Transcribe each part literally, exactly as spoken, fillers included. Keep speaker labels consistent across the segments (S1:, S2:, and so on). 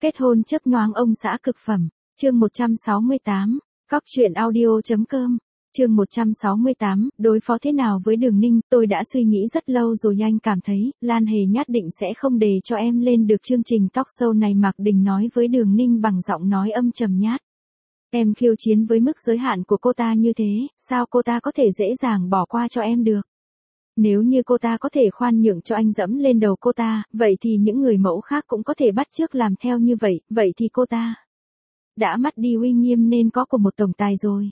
S1: Kết hôn chớp nhoáng ông xã cực phẩm, chương một trăm sáu mươi tám, cóc truyện audio chấm com, chương một trăm sáu mươi tám, đối phó thế nào với Đường Ninh, tôi đã suy nghĩ rất lâu rồi anh cảm thấy, Lan Hề nhất định sẽ không để cho em lên được chương trình talk show này. Mạc Đình nói với Đường Ninh bằng giọng nói âm trầm nhát. Em khiêu chiến với mức giới hạn của cô ta như thế, sao cô ta có thể dễ dàng bỏ qua cho em được? Nếu như cô ta có thể khoan nhượng cho anh dẫm lên đầu cô ta, vậy thì những người mẫu khác cũng có thể bắt chước làm theo như vậy, vậy thì cô ta đã mất đi uy nghiêm nên có của một tổng tài rồi.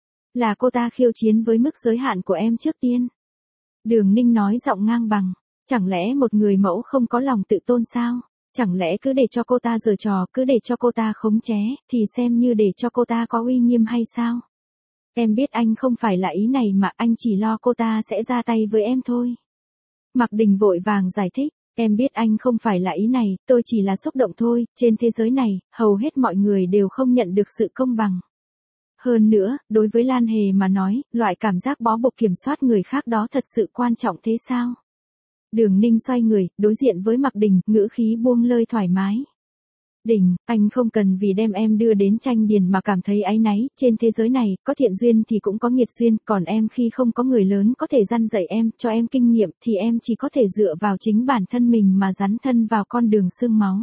S1: Là cô ta khiêu chiến với mức giới hạn của em trước tiên. Đường Ninh nói giọng ngang bằng, chẳng lẽ một người mẫu không có lòng tự tôn sao? Chẳng lẽ cứ để cho cô ta giở trò, cứ để cho cô ta khống chế, thì xem như để cho cô ta có uy nghiêm hay sao? Em biết anh không phải là ý này mà anh chỉ lo cô ta sẽ ra tay với em thôi. Mạc Đình vội vàng giải thích, em biết anh không phải là ý này, tôi chỉ là xúc động thôi, trên thế giới này, hầu hết mọi người đều không nhận được sự công bằng. Hơn nữa, đối với Lan Hề mà nói, loại cảm giác bó buộc kiểm soát người khác đó thật sự quan trọng thế sao? Đường Ninh xoay người, đối diện với Mạc Đình, ngữ khí buông lơi thoải mái. Đình, anh không cần vì đem em đưa đến tranh điền mà cảm thấy áy náy, trên thế giới này, có thiện duyên thì cũng có nghiệt duyên, còn em khi không có người lớn có thể dăn dạy em, cho em kinh nghiệm, thì em chỉ có thể dựa vào chính bản thân mình mà dấn thân vào con đường xương máu.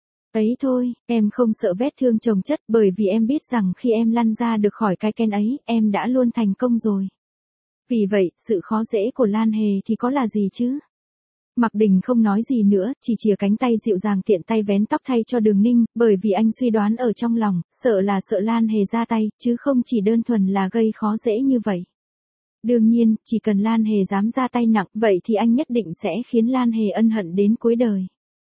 S1: Ấy thôi, em không sợ vết thương chồng chất, bởi vì em biết rằng khi em lăn ra được khỏi cái ken ấy, em đã luôn thành công rồi. Vì vậy, sự khó dễ của Lan Hề thì có là gì chứ? Mạc Đình không nói gì nữa, chỉ chìa cánh tay dịu dàng tiện tay vén tóc thay cho Đường Ninh, bởi vì anh suy đoán ở trong lòng, sợ là sợ Lan Hề ra tay, chứ không chỉ đơn thuần là gây khó dễ như vậy. Đương nhiên, chỉ cần Lan Hề dám ra tay nặng, vậy thì anh nhất định sẽ khiến Lan Hề ân hận đến cuối đời.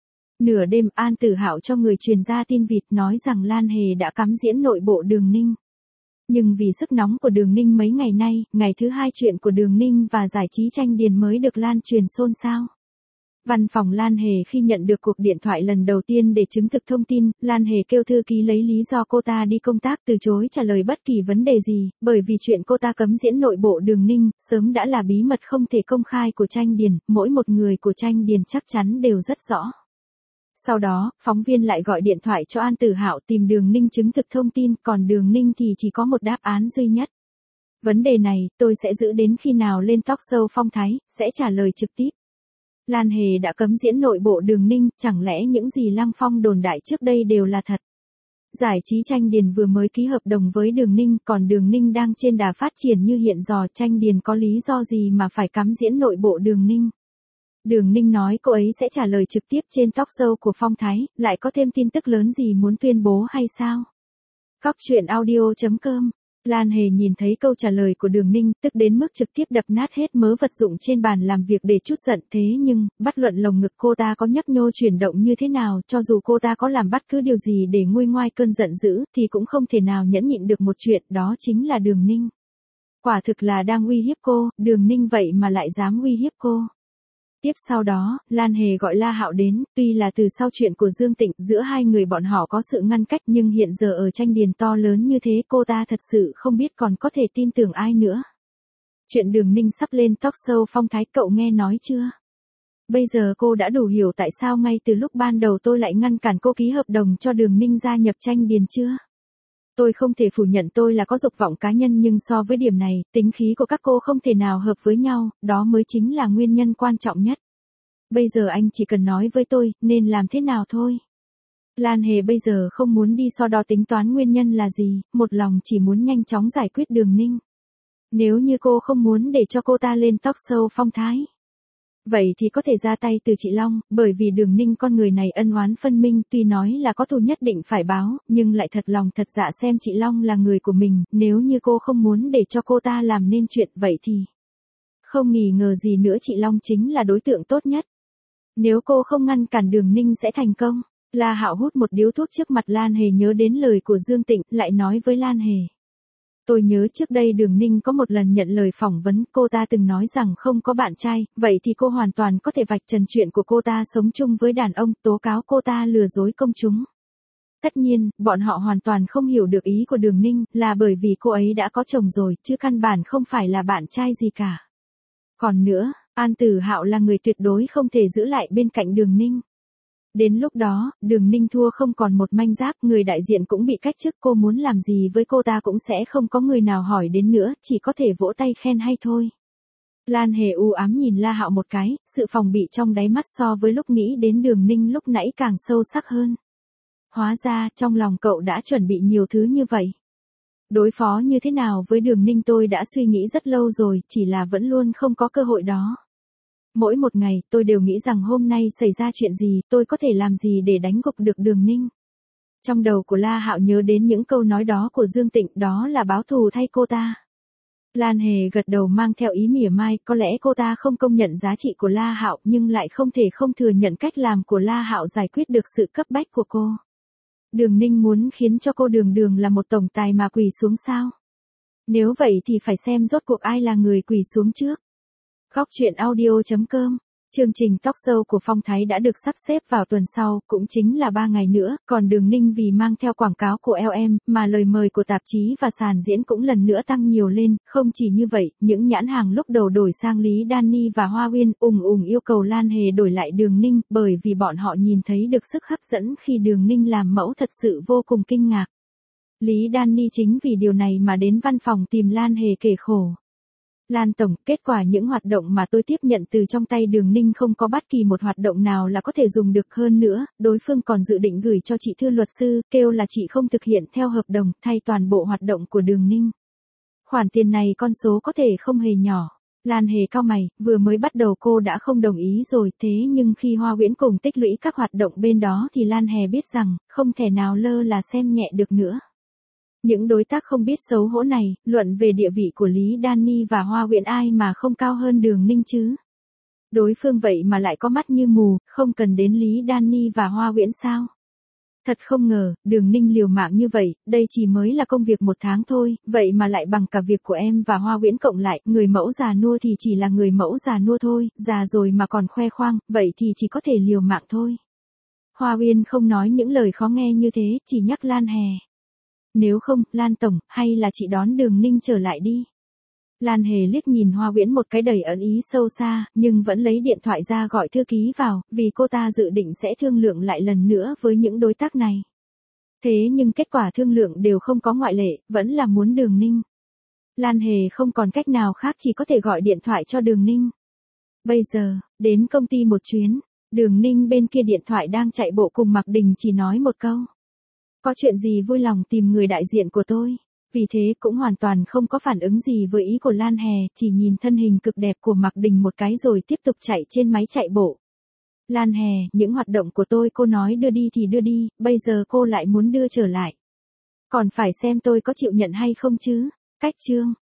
S1: Nửa đêm, An Tử Hạo cho người truyền ra tin vịt nói rằng Lan Hề đã cắm diễn nội bộ Đường Ninh. Nhưng vì sức nóng của Đường Ninh mấy ngày nay, ngày thứ hai chuyện của Đường Ninh và giải trí tranh điền mới được lan truyền xôn xao. Văn phòng Lan Hề khi nhận được cuộc điện thoại lần đầu tiên để chứng thực thông tin, Lan Hề kêu thư ký lấy lý do cô ta đi công tác từ chối trả lời bất kỳ vấn đề gì, bởi vì chuyện cô ta cấm diễn nội bộ Đường Ninh, sớm đã là bí mật không thể công khai của tranh điền, mỗi một người của tranh điền chắc chắn đều rất rõ. Sau đó, phóng viên lại gọi điện thoại cho An Tử Hạo tìm Đường Ninh chứng thực thông tin, còn Đường Ninh thì chỉ có một đáp án duy nhất. Vấn đề này, tôi sẽ giữ đến khi nào lên talk show Phong Thái, sẽ trả lời trực tiếp. Lan Hề đã cấm diễn nội bộ Đường Ninh, chẳng lẽ những gì Lăng Phong đồn đại trước đây đều là thật? Giải trí tranh điền vừa mới ký hợp đồng với Đường Ninh, còn Đường Ninh đang trên đà phát triển như hiện giờ, tranh điền có lý do gì mà phải cấm diễn nội bộ Đường Ninh? Đường Ninh nói cô ấy sẽ trả lời trực tiếp trên talk show của Phong Thái, lại có thêm tin tức lớn gì muốn tuyên bố hay sao? Cóc truyện audio chấm com. Lan Hề nhìn thấy câu trả lời của Đường Ninh, tức đến mức trực tiếp đập nát hết mớ vật dụng trên bàn làm việc để trút giận, thế nhưng, bất luận lồng ngực cô ta có nhấp nhô chuyển động như thế nào, cho dù cô ta có làm bất cứ điều gì để nguôi ngoai cơn giận dữ, thì cũng không thể nào nhẫn nhịn được một chuyện, đó chính là Đường Ninh. Quả thực là đang uy hiếp cô, Đường Ninh vậy mà lại dám uy hiếp cô. Tiếp sau đó, Lan Hề gọi La Hạo đến, tuy là từ sau chuyện của Dương Tịnh, giữa hai người bọn họ có sự ngăn cách, nhưng hiện giờ ở tranh điền to lớn như thế, cô ta thật sự không biết còn có thể tin tưởng ai nữa. Chuyện Đường Ninh sắp lên talk show Phong Thái, cậu nghe nói chưa? Bây giờ cô đã đủ hiểu tại sao ngay từ lúc ban đầu tôi lại ngăn cản cô ký hợp đồng cho Đường Ninh gia nhập tranh điền chưa? Tôi không thể phủ nhận tôi là có dục vọng cá nhân, nhưng so với điểm này, tính khí của các cô không thể nào hợp với nhau, đó mới chính là nguyên nhân quan trọng nhất. Bây giờ anh chỉ cần nói với tôi, nên làm thế nào thôi. Lan Hề bây giờ không muốn đi so đo tính toán nguyên nhân là gì, một lòng chỉ muốn nhanh chóng giải quyết Đường Ninh. Nếu như cô không muốn để cho cô ta lên talk show Phong Thái, vậy thì có thể ra tay từ chị Long, bởi vì Đường Ninh con người này ân oán phân minh, tuy nói là có thù nhất định phải báo, nhưng lại thật lòng thật dạ xem chị Long là người của mình, nếu như cô không muốn để cho cô ta làm nên chuyện vậy thì không nghi ngờ gì nữa chị Long chính là đối tượng tốt nhất. Nếu cô không ngăn cản Đường Ninh sẽ thành công. La Hạo hút một điếu thuốc trước mặt Lan Hề, nhớ đến lời của Dương Tịnh, lại nói với Lan Hề. Tôi nhớ trước đây Đường Ninh có một lần nhận lời phỏng vấn, cô ta từng nói rằng không có bạn trai, vậy thì cô hoàn toàn có thể vạch trần chuyện của cô ta sống chung với đàn ông, tố cáo cô ta lừa dối công chúng. Tất nhiên, bọn họ hoàn toàn không hiểu được ý của Đường Ninh, là bởi vì cô ấy đã có chồng rồi, chứ căn bản không phải là bạn trai gì cả. Còn nữa, An Tử Hạo là người tuyệt đối không thể giữ lại bên cạnh Đường Ninh. Đến lúc đó, Đường Ninh thua không còn một manh giáp, người đại diện cũng bị cách chức, cô muốn làm gì với cô ta cũng sẽ không có người nào hỏi đến nữa, chỉ có thể vỗ tay khen hay thôi. Lan Hề u ám nhìn La Hạo một cái, sự phòng bị trong đáy mắt so với lúc nghĩ đến Đường Ninh lúc nãy càng sâu sắc hơn. Hóa ra, trong lòng cậu đã chuẩn bị nhiều thứ như vậy. Đối phó như thế nào với Đường Ninh tôi đã suy nghĩ rất lâu rồi, chỉ là vẫn luôn không có cơ hội đó. Mỗi một ngày, tôi đều nghĩ rằng hôm nay xảy ra chuyện gì, tôi có thể làm gì để đánh gục được Đường Ninh. Trong đầu của La Hạo nhớ đến những câu nói đó của Dương Tịnh, đó là báo thù thay cô ta. Lan Hề gật đầu mang theo ý mỉa mai, có lẽ cô ta không công nhận giá trị của La Hạo nhưng lại không thể không thừa nhận cách làm của La Hạo giải quyết được sự cấp bách của cô. Đường Ninh muốn khiến cho cô Đường Đường là một tổng tài mà quỳ xuống sao? Nếu vậy thì phải xem rốt cuộc ai là người quỳ xuống trước. Góc truyện audio chấm com. Chương trình talk show của Phong Thái đã được sắp xếp vào tuần sau, cũng chính là ba ngày nữa, còn Đường Ninh vì mang theo quảng cáo của lờ em, mà lời mời của tạp chí và sàn diễn cũng lần nữa tăng nhiều lên, không chỉ như vậy, những nhãn hàng lúc đầu đổi sang Lý Danny và Hoa Uyên, ùng ùng yêu cầu Lan Hề đổi lại Đường Ninh, bởi vì bọn họ nhìn thấy được sức hấp dẫn khi Đường Ninh làm mẫu thật sự vô cùng kinh ngạc. Lý Danny chính vì điều này mà đến văn phòng tìm Lan Hề kể khổ. Lan Tổng, kết quả những hoạt động mà tôi tiếp nhận từ trong tay Đường Ninh không có bất kỳ một hoạt động nào là có thể dùng được, hơn nữa, đối phương còn dự định gửi cho chị thư luật sư, kêu là chị không thực hiện theo hợp đồng, thay toàn bộ hoạt động của Đường Ninh. Khoản tiền này con số có thể không hề nhỏ. Lan Hề cau mày, vừa mới bắt đầu cô đã không đồng ý rồi, thế nhưng khi Hoa Uyển cùng tích lũy các hoạt động bên đó thì Lan Hề biết rằng, không thể nào lơ là xem nhẹ được nữa. Những đối tác không biết xấu hổ này, luận về địa vị của Lý Danny và Hoa Uyển ai mà không cao hơn Đường Ninh chứ? Đối phương vậy mà lại có mắt như mù, không cần đến Lý Danny và Hoa Uyển sao? Thật không ngờ, Đường Ninh liều mạng như vậy, đây chỉ mới là công việc một tháng thôi, vậy mà lại bằng cả việc của em và Hoa Uyển cộng lại, người mẫu già nua thì chỉ là người mẫu già nua thôi, già rồi mà còn khoe khoang, vậy thì chỉ có thể liều mạng thôi. Hoa Uyên không nói những lời khó nghe như thế, chỉ nhắc Lan Hề. Nếu không, Lan Tổng, hay là chị đón Đường Ninh trở lại đi. Lan Hề liếc nhìn Hoa Uyển một cái đầy ẩn ý sâu xa, nhưng vẫn lấy điện thoại ra gọi thư ký vào, vì cô ta dự định sẽ thương lượng lại lần nữa với những đối tác này. Thế nhưng kết quả thương lượng đều không có ngoại lệ, vẫn là muốn Đường Ninh. Lan Hề không còn cách nào khác, chỉ có thể gọi điện thoại cho Đường Ninh. Bây giờ, đến công ty một chuyến, Đường Ninh bên kia điện thoại đang chạy bộ cùng Mạc Đình chỉ nói một câu. Có chuyện gì vui lòng tìm người đại diện của tôi. Vì thế cũng hoàn toàn không có phản ứng gì với ý của Lan Hề, chỉ nhìn thân hình cực đẹp của Mạc Đình một cái rồi tiếp tục chạy trên máy chạy bộ. Lan Hề, những hoạt động của tôi cô nói đưa đi thì đưa đi, bây giờ cô lại muốn đưa trở lại. Còn phải xem tôi có chịu nhận hay không chứ. Cách chương.